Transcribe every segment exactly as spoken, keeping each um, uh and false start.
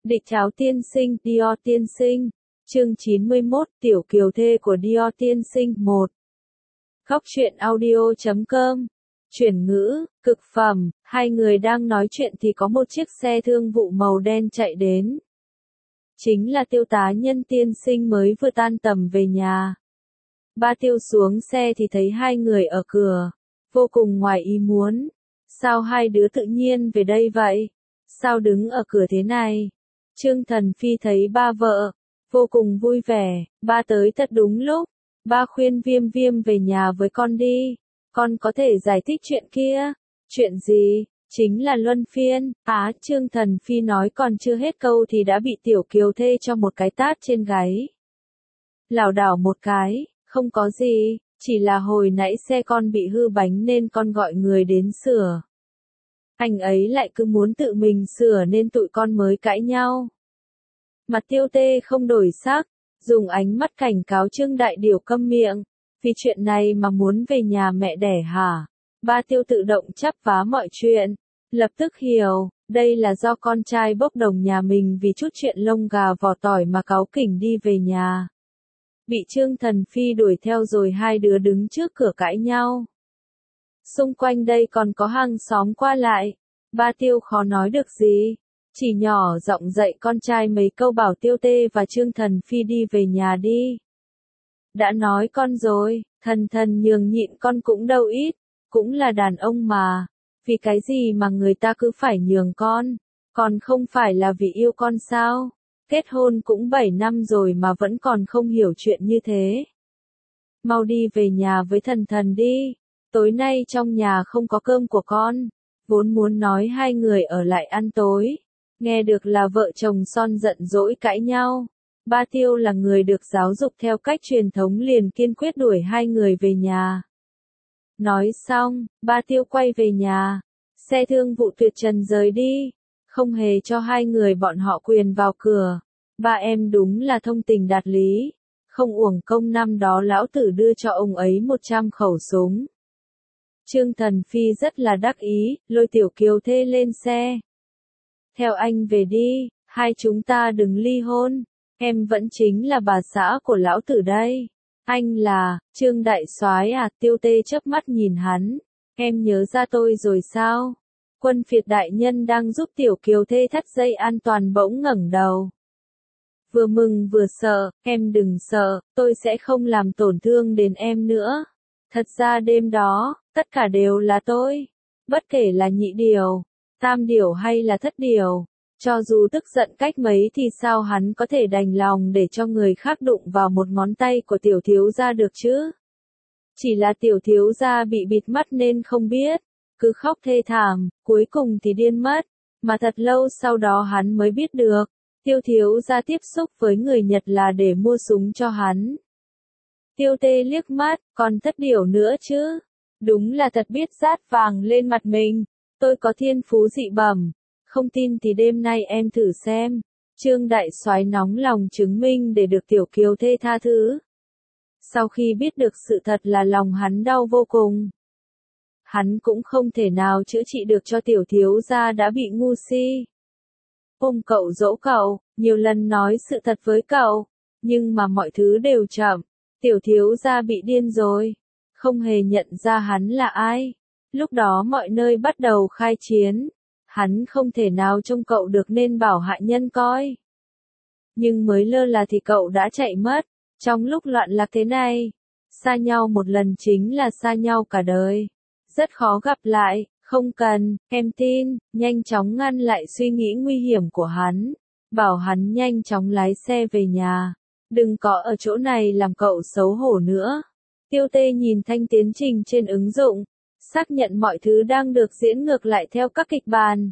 Địch Cháo tiên sinh, Dior tiên sinh. Chương chín mươi mốt, Tiểu kiều thê của Dior tiên sinh. một. Góc truyện audio chấm com. Chuyển ngữ, cực phẩm, hai người đang nói chuyện thì có một chiếc xe thương vụ màu đen chạy đến. Chính là Tiêu tá nhân tiên sinh mới vừa tan tầm về nhà. Ba Tiêu xuống xe thì thấy hai người ở cửa, vô cùng ngoài ý muốn. Sao hai đứa tự nhiên về đây vậy? Sao đứng ở cửa thế này? Trương Thần Phi thấy ba vợ, vô cùng vui vẻ, ba tới thật đúng lúc. Ba khuyên Viêm Viêm về nhà với con đi, con có thể giải thích chuyện kia. Chuyện gì? Chính là luân phiên. Á, Trương Thần Phi nói còn chưa hết câu thì đã bị Tiểu kiều thê cho một cái tát trên gáy. Lảo đảo một cái, không có gì, chỉ là hồi nãy xe con bị hư bánh nên con gọi người đến sửa. Anh ấy lại cứ muốn tự mình sửa nên tụi con mới cãi nhau. Mặt Tiêu tê không đổi sắc, dùng ánh mắt cảnh cáo Trương Đại Điều câm miệng. Vì chuyện này mà muốn về nhà mẹ đẻ hả? Ba Tiêu tự động chắp vá mọi chuyện. Lập tức hiểu, đây là do con trai bốc đồng nhà mình vì chút chuyện lông gà vỏ tỏi mà cáu kỉnh đi về nhà. Bị Trương Thần Phi đuổi theo rồi hai đứa đứng trước cửa cãi nhau. Xung quanh đây còn có hàng xóm qua lại. Ba Tiêu khó nói được gì, chỉ nhỏ giọng dạy con trai mấy câu bảo Tiêu tê và Trương Thần Phi đi về nhà đi. Đã nói con rồi, thần thần nhường nhịn con cũng đâu ít, cũng là đàn ông mà. Vì cái gì mà người ta cứ phải nhường con, còn không phải là vì yêu con sao? Kết hôn cũng bảy năm rồi mà vẫn còn không hiểu chuyện như thế. Mau đi về nhà với thần thần đi, tối nay trong nhà không có cơm của con. Vốn muốn nói hai người ở lại ăn tối, nghe được là vợ chồng son giận dỗi cãi nhau. Ba Tiêu là người được giáo dục theo cách truyền thống liền kiên quyết đuổi hai người về nhà. Nói xong, Ba Tiêu quay về nhà, xe thương vụ tuyệt trần rời đi, không hề cho hai người bọn họ quyền vào cửa. Ba em đúng là thông tình đạt lý, không uổng công năm đó lão tử đưa cho ông ấy một trăm khẩu súng. Trương Thần Phi rất là đắc ý, lôi Tiểu kiều thê lên xe. Theo anh về đi, hai chúng ta đừng ly hôn, em vẫn chính là bà xã của lão tử đây. Anh là, Trương Đại Soái à? Tiêu tê chớp mắt nhìn hắn, em nhớ ra tôi rồi sao? Quân phiệt đại nhân đang giúp Tiểu kiều thê thắt dây an toàn bỗng ngẩng đầu. Vừa mừng vừa sợ, em đừng sợ, tôi sẽ không làm tổn thương đến em nữa. Thật ra đêm đó, tất cả đều là tôi. Bất kể là nhị điều, tam điều hay là thất điều, cho dù tức giận cách mấy thì sao hắn có thể đành lòng để cho người khác đụng vào một ngón tay của tiểu thiếu gia được chứ? Chỉ là tiểu thiếu gia bị bịt mắt nên không biết, cứ khóc thê thảm, cuối cùng thì điên mất, mà thật lâu sau đó hắn mới biết được, Tiêu thiếu gia tiếp xúc với người Nhật là để mua súng cho hắn. Tiêu tê liếc mắt, còn thất điều nữa chứ? Đúng là thật biết dát vàng lên mặt mình, tôi có thiên phú dị bẩm, không tin thì đêm nay em thử xem. Trương Đại Soái nóng lòng chứng minh để được Tiểu kiều thê tha thứ. Sau khi biết được sự thật là lòng hắn đau vô cùng. Hắn cũng không thể nào chữa trị được cho tiểu thiếu gia đã bị ngu si. Ôm cậu dỗ cậu, nhiều lần nói sự thật với cậu, nhưng mà mọi thứ đều chậm. Tiểu thiếu gia bị điên rồi, không hề nhận ra hắn là ai. Lúc đó mọi nơi bắt đầu khai chiến, hắn không thể nào trông cậu được nên bảo hạ nhân coi. Nhưng mới lơ là thì cậu đã chạy mất, trong lúc loạn lạc thế này, xa nhau một lần chính là xa nhau cả đời. Rất khó gặp lại, không cần, em tin, nhanh chóng ngăn lại suy nghĩ nguy hiểm của hắn, bảo hắn nhanh chóng lái xe về nhà. Đừng có ở chỗ này làm cậu xấu hổ nữa. Tiêu tê nhìn thanh tiến trình trên ứng dụng, xác nhận mọi thứ đang được diễn ngược lại theo các kịch bản.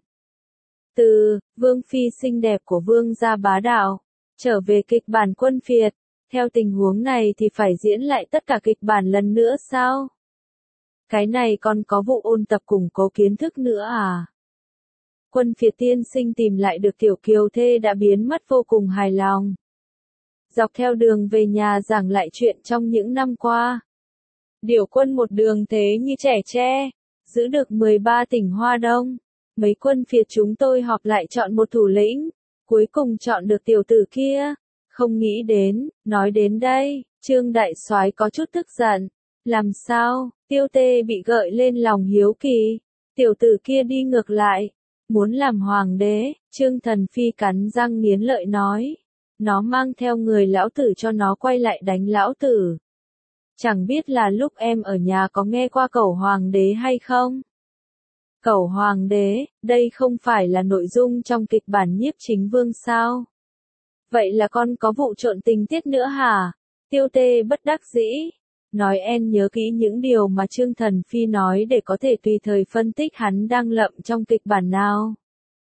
Từ Vương Phi xinh đẹp của Vương gia bá đạo, trở về kịch bản quân phiệt, theo tình huống này thì phải diễn lại tất cả kịch bản lần nữa sao? Cái này còn có vụ ôn tập củng cố kiến thức nữa à? Quân phiệt tiên sinh tìm lại được Tiểu kiều thê đã biến mất vô cùng hài lòng. Dọc theo đường về nhà giảng lại chuyện trong những năm qua. Điều quân một đường thế như trẻ tre, giữ được mười ba tỉnh Hoa Đông. Mấy quân phiệt chúng tôi họp lại chọn một thủ lĩnh, cuối cùng chọn được tiểu tử kia. Không nghĩ đến, nói đến đây, Trương Đại Soái có chút tức giận. Làm sao? Tiêu Tê bị gợi lên lòng hiếu kỳ. Tiểu tử kia đi ngược lại, muốn làm hoàng đế, Trương Thần Phi cắn răng nghiến lợi nói. Nó mang theo người lão tử cho nó quay lại đánh lão tử. Chẳng biết là lúc em ở nhà có nghe qua cẩu hoàng đế hay không? Cẩu hoàng đế, đây không phải là nội dung trong kịch bản Nhiếp Chính Vương sao? Vậy là con có vụ trộn tình tiết nữa hả? Tiêu Tê bất đắc dĩ. Nói en nhớ kỹ những điều mà Trương Thần Phi nói để có thể tùy thời phân tích hắn đang lậm trong kịch bản nào.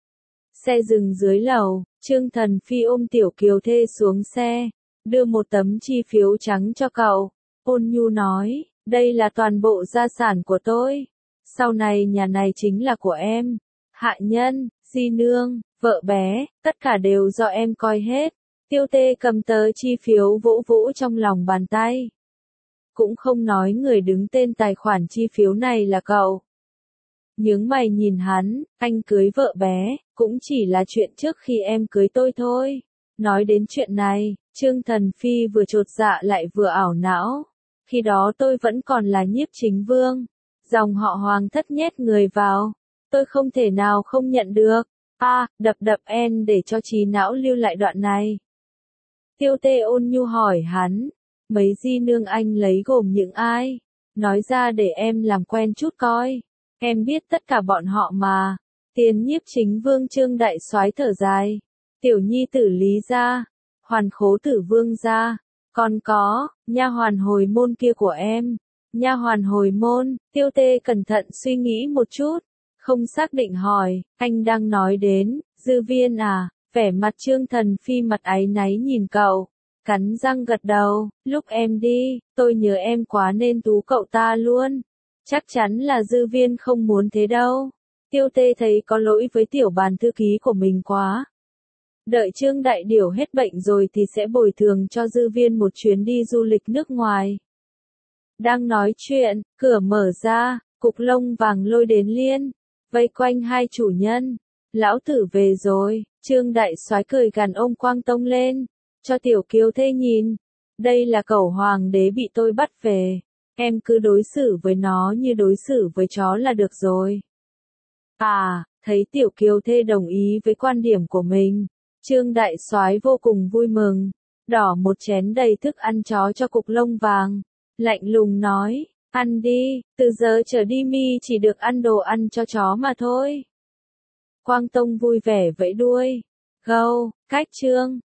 Xe dừng dưới lầu, Trương Thần Phi ôm Tiểu Kiều Thê xuống xe, đưa một tấm chi phiếu trắng cho cậu. Ôn nhu nói, đây là toàn bộ gia sản của tôi. Sau này nhà này chính là của em. Hạ nhân, di nương, vợ bé, tất cả đều do em coi hết. Tiêu Tê cầm tờ chi phiếu vỗ vỗ trong lòng bàn tay. Cũng không nói người đứng tên tài khoản chi phiếu này là cậu. Nhướng mày nhìn hắn, anh cưới vợ bé, cũng chỉ là chuyện trước khi em cưới tôi thôi. Nói đến chuyện này, Trương Thần Phi vừa chột dạ lại vừa ảo não. Khi đó tôi vẫn còn là Nhiếp Chính Vương. Dòng họ Hoàng thất nhét người vào. Tôi không thể nào không nhận được. A, à, đập đập en để cho trí não lưu lại đoạn này. Tiêu Tê ôn nhu hỏi hắn. Mấy di nương anh lấy gồm những ai? Nói ra để em làm quen chút coi. Em biết tất cả bọn họ mà. Tiền Nhiếp Chính Vương Trương Đại Soái thở dài. Tiểu nhi tử Lý gia. Hoàn khố tử Vương gia. Còn có, nha hoàn hồi môn kia của em. Nha hoàn hồi môn, Tiêu Tê cẩn thận suy nghĩ một chút. Không xác định hỏi, anh đang nói đến, Dư Viên à? Vẻ mặt Trương Thần Phi mặt áy náy nhìn cậu. Cắn răng gật đầu, lúc em đi, tôi nhớ em quá nên tú cậu ta luôn. Chắc chắn là Dư Viên không muốn thế đâu. Tiêu Tê thấy có lỗi với tiểu bàn thư ký của mình quá. Đợi Trương Đại Điểu hết bệnh rồi thì sẽ bồi thường cho Dư Viên một chuyến đi du lịch nước ngoài. Đang nói chuyện, cửa mở ra, Cục Lông Vàng lôi đến Liên, vây quanh hai chủ nhân. Lão tử về rồi, Trương Đại Soái cười gằn ông Quang Tông lên, cho Tiểu Kiều Thê nhìn. Đây là cẩu hoàng đế bị tôi bắt về, em cứ đối xử với nó như đối xử với chó là được rồi. À, thấy Tiểu Kiều Thê đồng ý với quan điểm của mình, Trương Đại Soái vô cùng vui mừng, đỏ một chén đầy thức ăn chó cho Cục Lông Vàng, lạnh lùng nói, ăn đi, từ giờ trở đi mi chỉ được ăn đồ ăn cho chó mà thôi. Quang Tông vui vẻ vẫy đuôi, gâu, cách Trương.